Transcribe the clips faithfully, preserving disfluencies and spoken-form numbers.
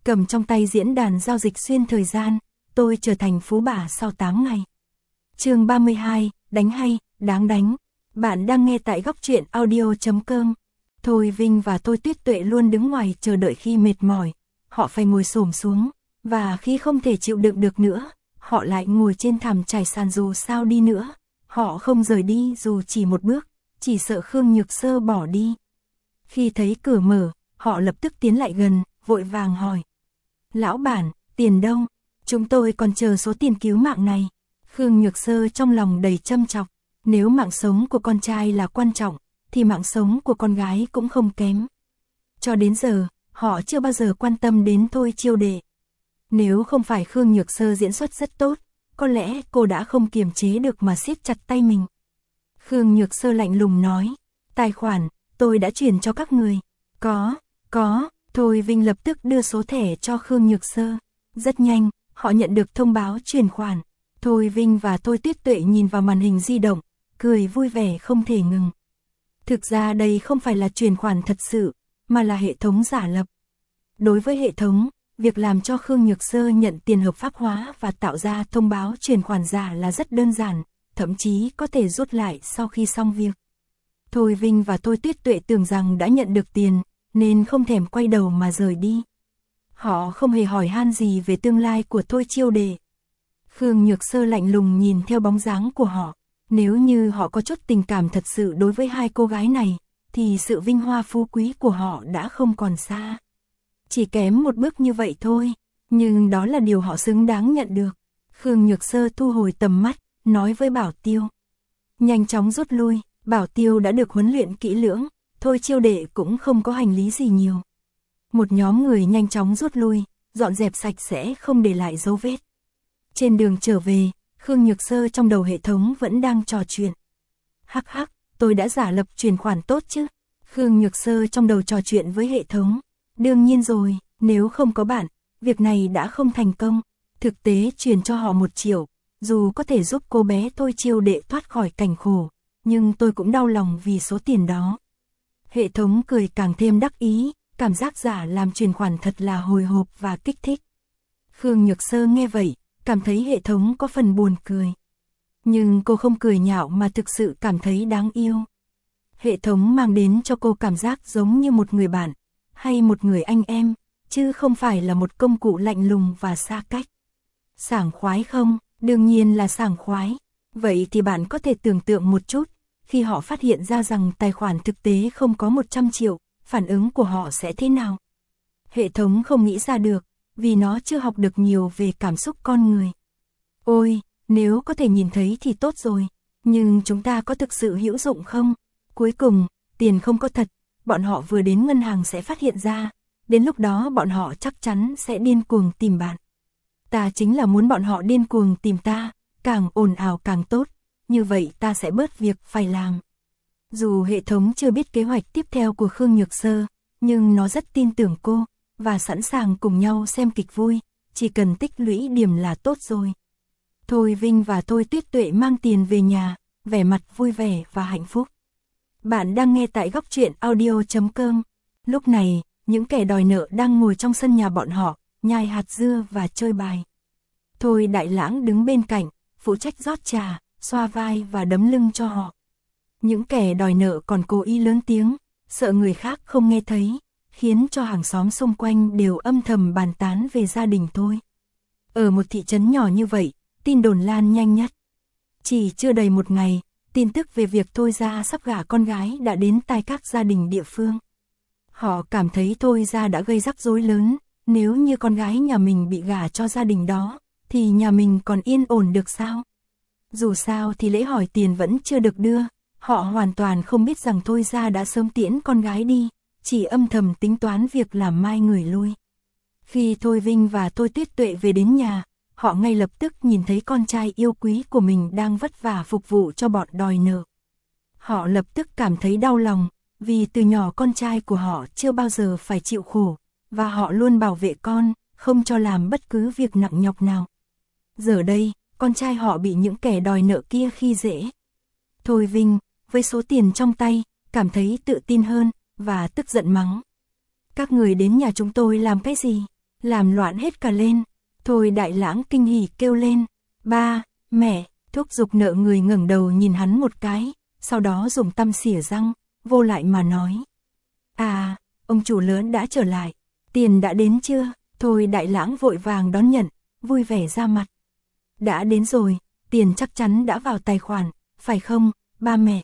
cầm trong tay diễn đàn giao dịch xuyên thời gian, tôi trở thành phú bà sau tám ngày. Chương ba mươi hai, đánh hay, đáng đánh. Bạn đang nghe tại góc truyện audio chấm com. Thôi Vinh và Thôi Tuyết Tuệ luôn đứng ngoài chờ đợi khi mệt mỏi, họ phải ngồi xổm xuống, và khi không thể chịu đựng được nữa, họ lại ngồi trên thảm trải sàn. Dù sao đi nữa, họ không rời đi dù chỉ một bước, chỉ sợ Khương Nhược Sơ bỏ đi. Khi thấy cửa mở, họ lập tức tiến lại gần, vội vàng hỏi. Lão bản, tiền đâu? Chúng tôi còn chờ số tiền cứu mạng này. Khương Nhược Sơ trong lòng đầy châm chọc, nếu mạng sống của con trai là quan trọng, thì mạng sống của con gái cũng không kém. Cho đến giờ, họ chưa bao giờ quan tâm đến Thôi Chiêu Đệ. Nếu không phải Khương Nhược Sơ diễn xuất rất tốt, có lẽ cô đã không kiềm chế được mà siết chặt tay mình. Khương Nhược Sơ lạnh lùng nói, tài khoản, tôi đã chuyển cho các người. Có, có, Thôi Vinh lập tức đưa số thẻ cho Khương Nhược Sơ. Rất nhanh, họ nhận được thông báo chuyển khoản. Thôi Vinh và Thôi Tuyết Tuệ nhìn vào màn hình di động, cười vui vẻ không thể ngừng. Thực ra đây không phải là chuyển khoản thật sự, mà là hệ thống giả lập. Đối với hệ thống, việc làm cho Khương Nhược Sơ nhận tiền hợp pháp hóa và tạo ra thông báo chuyển khoản giả là rất đơn giản, thậm chí có thể rút lại sau khi xong việc. Thôi Vinh và Thôi Tuyết Tuệ tưởng rằng đã nhận được tiền, nên không thèm quay đầu mà rời đi. Họ không hề hỏi han gì về tương lai của Thôi Chiêu Đệ. Khương Nhược Sơ lạnh lùng nhìn theo bóng dáng của họ. Nếu như họ có chút tình cảm thật sự đối với hai cô gái này, thì sự vinh hoa phú quý của họ đã không còn xa. Chỉ kém một bước như vậy thôi, nhưng đó là điều họ xứng đáng nhận được. Khương Nhược Sơ thu hồi tầm mắt, nói với Bảo Tiêu. Nhanh chóng rút lui, Bảo Tiêu đã được huấn luyện kỹ lưỡng, Thôi Chiêu Đệ cũng không có hành lý gì nhiều. Một nhóm người nhanh chóng rút lui, dọn dẹp sạch sẽ không để lại dấu vết. Trên đường trở về, Khương Nhược Sơ trong đầu hệ thống vẫn đang trò chuyện. Hắc hắc, tôi đã giả lập chuyển khoản tốt chứ? Khương Nhược Sơ trong đầu trò chuyện với hệ thống. Đương nhiên rồi, nếu không có bạn, việc này đã không thành công. Thực tế chuyển cho họ một triệu, dù có thể giúp cô bé Thôi Chiêu Đệ thoát khỏi cảnh khổ, nhưng tôi cũng đau lòng vì số tiền đó. Hệ thống cười càng thêm đắc ý, cảm giác giả làm chuyển khoản thật là hồi hộp và kích thích. Khương Nhược Sơ nghe vậy, cảm thấy hệ thống có phần buồn cười. Nhưng cô không cười nhạo mà thực sự cảm thấy đáng yêu. Hệ thống mang đến cho cô cảm giác giống như một người bạn, hay một người anh em, chứ không phải là một công cụ lạnh lùng và xa cách. Sảng khoái không? Đương nhiên là sảng khoái. Vậy thì bạn có thể tưởng tượng một chút, khi họ phát hiện ra rằng tài khoản thực tế không có một trăm triệu, phản ứng của họ sẽ thế nào? Hệ thống không nghĩ ra được, vì nó chưa học được nhiều về cảm xúc con người. Ôi, nếu có thể nhìn thấy thì tốt rồi, nhưng chúng ta có thực sự hữu dụng không? Cuối cùng, tiền không có thật, bọn họ vừa đến ngân hàng sẽ phát hiện ra, đến lúc đó bọn họ chắc chắn sẽ điên cuồng tìm bạn. Ta chính là muốn bọn họ điên cuồng tìm ta, càng ồn ào càng tốt, như vậy ta sẽ bớt việc phải làm. Dù hệ thống chưa biết kế hoạch tiếp theo của Khương Nhược Sơ, nhưng nó rất tin tưởng cô, và sẵn sàng cùng nhau xem kịch vui, chỉ cần tích lũy điểm là tốt rồi. Thôi Vinh và Thôi Tuyết Tuệ mang tiền về nhà, vẻ mặt vui vẻ và hạnh phúc. Bạn đang nghe tại góc truyện audio chấm com. Lúc này, những kẻ đòi nợ đang ngồi trong sân nhà bọn họ, nhai hạt dưa và chơi bài. Thôi Đại Lãng đứng bên cạnh, phụ trách rót trà, xoa vai và đấm lưng cho họ. Những kẻ đòi nợ còn cố ý lớn tiếng, sợ người khác không nghe thấy, khiến cho hàng xóm xung quanh đều âm thầm bàn tán về gia đình Thôi. Ở một thị trấn nhỏ như vậy, tin đồn lan nhanh nhất. Chỉ chưa đầy một ngày, tin tức về việc Thôi gia sắp gả con gái đã đến tai các gia đình địa phương. Họ cảm thấy Thôi gia đã gây rắc rối lớn, nếu như con gái nhà mình bị gả cho gia đình đó, thì nhà mình còn yên ổn được sao? Dù sao thì lễ hỏi tiền vẫn chưa được đưa, họ hoàn toàn không biết rằng Thôi gia đã sớm tiễn con gái đi, chỉ âm thầm tính toán việc làm mai người lui. Khi Thôi Vinh và Thôi Tuyết Tuệ về đến nhà, họ ngay lập tức nhìn thấy con trai yêu quý của mình đang vất vả phục vụ cho bọn đòi nợ. Họ lập tức cảm thấy đau lòng, vì từ nhỏ con trai của họ chưa bao giờ phải chịu khổ, và họ luôn bảo vệ con, không cho làm bất cứ việc nặng nhọc nào. Giờ đây, con trai họ bị những kẻ đòi nợ kia khi dễ. Thôi Vinh, với số tiền trong tay, cảm thấy tự tin hơn, và tức giận mắng. Các người đến nhà chúng tôi làm cái gì? làm loạn hết cả lên. Thôi Đại Lãng kinh hỉ kêu lên, ba, mẹ. Thúc Giục nợ người ngẩng đầu nhìn hắn một cái, sau đó dùng tăm xỉa răng, vô lại mà nói. À, ông chủ lớn đã trở lại, tiền đã đến chưa? Thôi Đại Lãng vội vàng đón nhận, vui vẻ ra mặt. Đã đến rồi, tiền chắc chắn đã vào tài khoản, phải không, ba mẹ?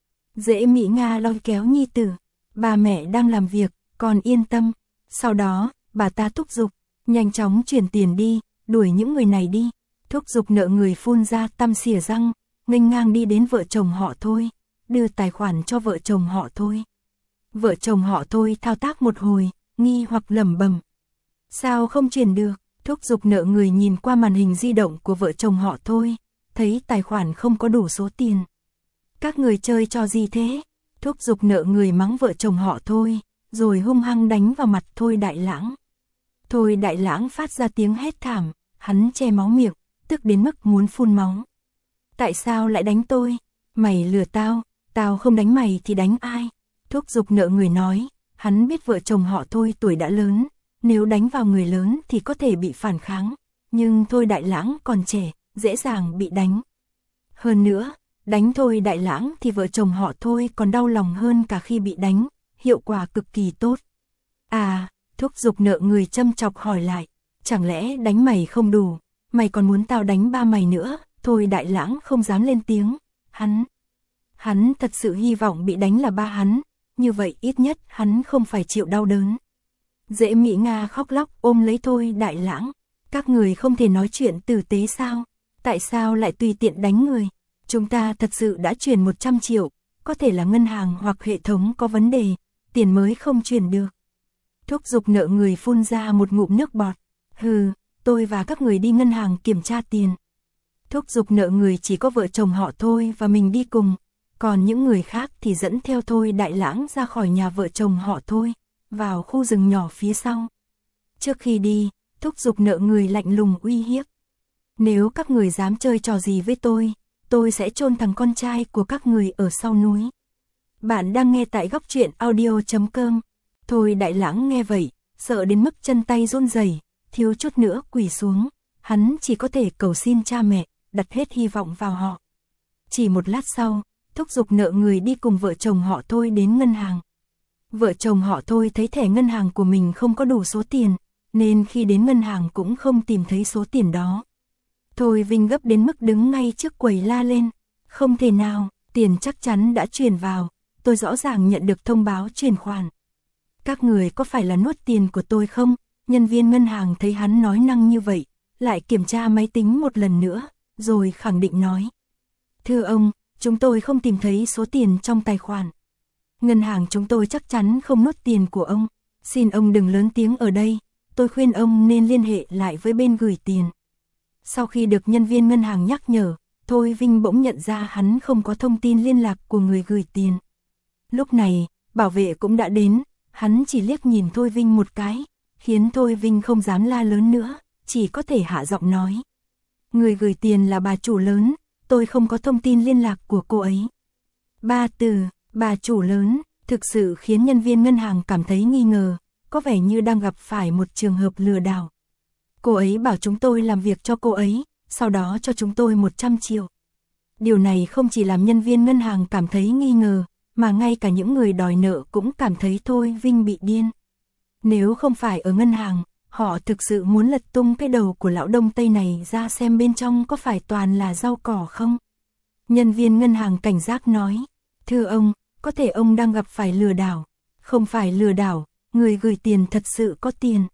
Dễ Mỹ Nga lôi kéo nhi tử, ba mẹ đang làm việc, con yên tâm. Sau đó, bà ta thúc giục, nhanh chóng chuyển tiền đi, đuổi những người này đi. Thúc giục nợ người phun ra tăm xỉa răng, nghênh ngang đi đến vợ chồng họ Thôi, đưa tài khoản cho vợ chồng họ Thôi. Vợ chồng họ Thôi thao tác một hồi, nghi hoặc lẩm bẩm. Sao không chuyển được? Thúc giục nợ người nhìn qua màn hình di động của vợ chồng họ Thôi, thấy tài khoản không có đủ số tiền. Các người chơi trò gì thế? Thúc giục nợ người mắng vợ chồng họ Thôi, rồi hung hăng đánh vào mặt Thôi Đại Lãng. Thôi Đại Lãng phát ra tiếng hét thảm, hắn che máu miệng, tức đến mức muốn phun máu. Tại sao lại đánh tôi? Mày lừa tao, tao không đánh mày thì đánh ai? Thúc giục nợ người nói, hắn biết vợ chồng họ Thôi tuổi đã lớn, nếu đánh vào người lớn thì có thể bị phản kháng, nhưng Thôi Đại Lãng còn trẻ, dễ dàng bị đánh. Hơn nữa, đánh Thôi Đại Lãng thì vợ chồng họ Thôi còn đau lòng hơn cả khi bị đánh, hiệu quả cực kỳ tốt. À, thúc giục nợ người châm chọc hỏi lại, chẳng lẽ đánh mày không đủ, mày còn muốn tao đánh ba mày nữa? Thôi Đại Lãng không dám lên tiếng, hắn, hắn thật sự hy vọng bị đánh là ba hắn, như vậy ít nhất hắn không phải chịu đau đớn. Dễ Mỹ Nga khóc lóc ôm lấy Thôi Đại Lãng, các người không thể nói chuyện tử tế sao? Tại sao lại tùy tiện đánh người? Chúng ta thật sự đã chuyển một trăm triệu, có thể là ngân hàng hoặc hệ thống có vấn đề, tiền mới không chuyển được. Thúc giục nợ người phun ra một ngụm nước bọt, hừ, tôi và các người đi ngân hàng kiểm tra tiền. Thúc giục nợ người chỉ có vợ chồng họ Thôi và mình đi cùng, còn những người khác thì dẫn theo Thôi Đại Lãng ra khỏi nhà vợ chồng họ Thôi, vào khu rừng nhỏ phía sau. Trước khi đi, thúc giục nợ người lạnh lùng uy hiếp. Nếu các người dám chơi trò gì với tôi, tôi sẽ chôn thằng con trai của các người ở sau núi. Bạn đang nghe tại góc truyện audio chấm com. Thôi Đại Lãng nghe vậy, sợ đến mức chân tay run rẩy, thiếu chút nữa quỳ xuống. Hắn chỉ có thể cầu xin cha mẹ, đặt hết hy vọng vào họ. Chỉ một lát sau, thúc giục nợ người đi cùng vợ chồng họ Thôi đến ngân hàng. Vợ chồng họ Thôi thấy thẻ ngân hàng của mình không có đủ số tiền, nên khi đến ngân hàng cũng không tìm thấy số tiền đó. Thôi Vinh gấp đến mức đứng ngay trước quầy la lên, không thể nào, tiền chắc chắn đã chuyển vào, tôi rõ ràng nhận được thông báo chuyển khoản. Các người có phải là nuốt tiền của tôi không? Nhân viên ngân hàng thấy hắn nói năng như vậy, lại kiểm tra máy tính một lần nữa, rồi khẳng định nói. Thưa ông, chúng tôi không tìm thấy số tiền trong tài khoản. Ngân hàng chúng tôi chắc chắn không nuốt tiền của ông, xin ông đừng lớn tiếng ở đây, tôi khuyên ông nên liên hệ lại với bên gửi tiền. Sau khi được nhân viên ngân hàng nhắc nhở, Thôi Vinh bỗng nhận ra hắn không có thông tin liên lạc của người gửi tiền. Lúc này, bảo vệ cũng đã đến, hắn chỉ liếc nhìn Thôi Vinh một cái, khiến Thôi Vinh không dám la lớn nữa, chỉ có thể hạ giọng nói. Người gửi tiền là bà chủ lớn, tôi không có thông tin liên lạc của cô ấy. Ba từ, bà chủ lớn, thực sự khiến nhân viên ngân hàng cảm thấy nghi ngờ, có vẻ như đang gặp phải một trường hợp lừa đảo. Cô ấy bảo chúng tôi làm việc cho cô ấy, sau đó cho chúng tôi một trăm triệu. Điều này không chỉ làm nhân viên ngân hàng cảm thấy nghi ngờ, mà ngay cả những người đòi nợ cũng cảm thấy Thôi Vinh bị điên. Nếu không phải ở ngân hàng, họ thực sự muốn lật tung cái đầu của lão Đông Tây này ra xem bên trong có phải toàn là rau cỏ không. Nhân viên ngân hàng cảnh giác nói, thưa ông, có thể ông đang gặp phải lừa đảo. Không phải lừa đảo, người gửi tiền thật sự có tiền.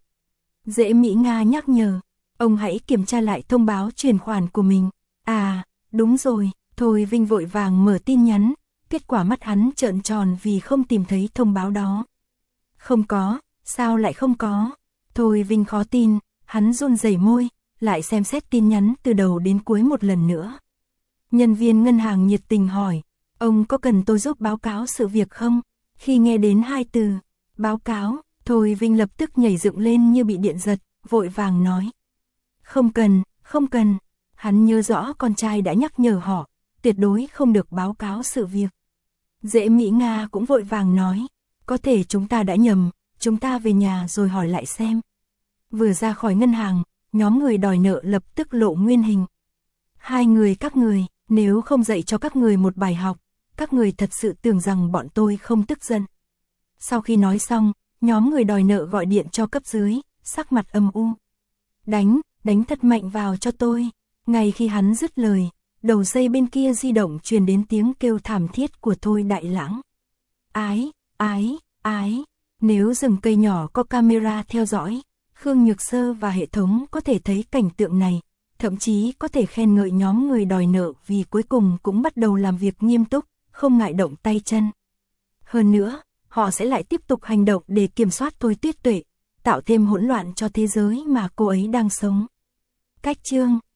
Dễ Mỹ Nga nhắc nhở, ông hãy kiểm tra lại thông báo chuyển khoản của mình. À, đúng rồi, Thôi Vinh vội vàng mở tin nhắn, kết quả mắt hắn trợn tròn vì không tìm thấy thông báo đó. Không có, sao lại không có? Thôi Vinh khó tin, hắn run rẩy môi, lại xem xét tin nhắn từ đầu đến cuối một lần nữa. Nhân viên ngân hàng nhiệt tình hỏi, ông có cần tôi giúp báo cáo sự việc không? Khi nghe đến hai từ, báo cáo, Thôi Vinh lập tức nhảy dựng lên như bị điện giật, vội vàng nói. Không cần, không cần, hắn nhớ rõ con trai đã nhắc nhở họ, tuyệt đối không được báo cáo sự việc. Dễ Mỹ Nga cũng vội vàng nói, có thể chúng ta đã nhầm, chúng ta về nhà rồi hỏi lại xem. Vừa ra khỏi ngân hàng, nhóm người đòi nợ lập tức lộ nguyên hình. Hai người các người, nếu không dạy cho các người một bài học, các người thật sự tưởng rằng bọn tôi không tức giận. Sau khi nói xong, nhóm người đòi nợ gọi điện cho cấp dưới, sắc mặt âm u. Đánh, đánh thật mạnh vào cho tôi. Ngay khi hắn dứt lời, đầu dây bên kia di động truyền đến tiếng kêu thảm thiết của Thôi Đại Lãng. Ái, ái, ái, nếu rừng cây nhỏ có camera theo dõi, Khương Nhược Sơ và hệ thống có thể thấy cảnh tượng này, thậm chí có thể khen ngợi nhóm người đòi nợ vì cuối cùng cũng bắt đầu làm việc nghiêm túc, không ngại động tay chân. Hơn nữa, họ sẽ lại tiếp tục hành động để kiểm soát Thôi Tuyết Tuệ, tạo thêm hỗn loạn cho thế giới mà cô ấy đang sống. Cách chương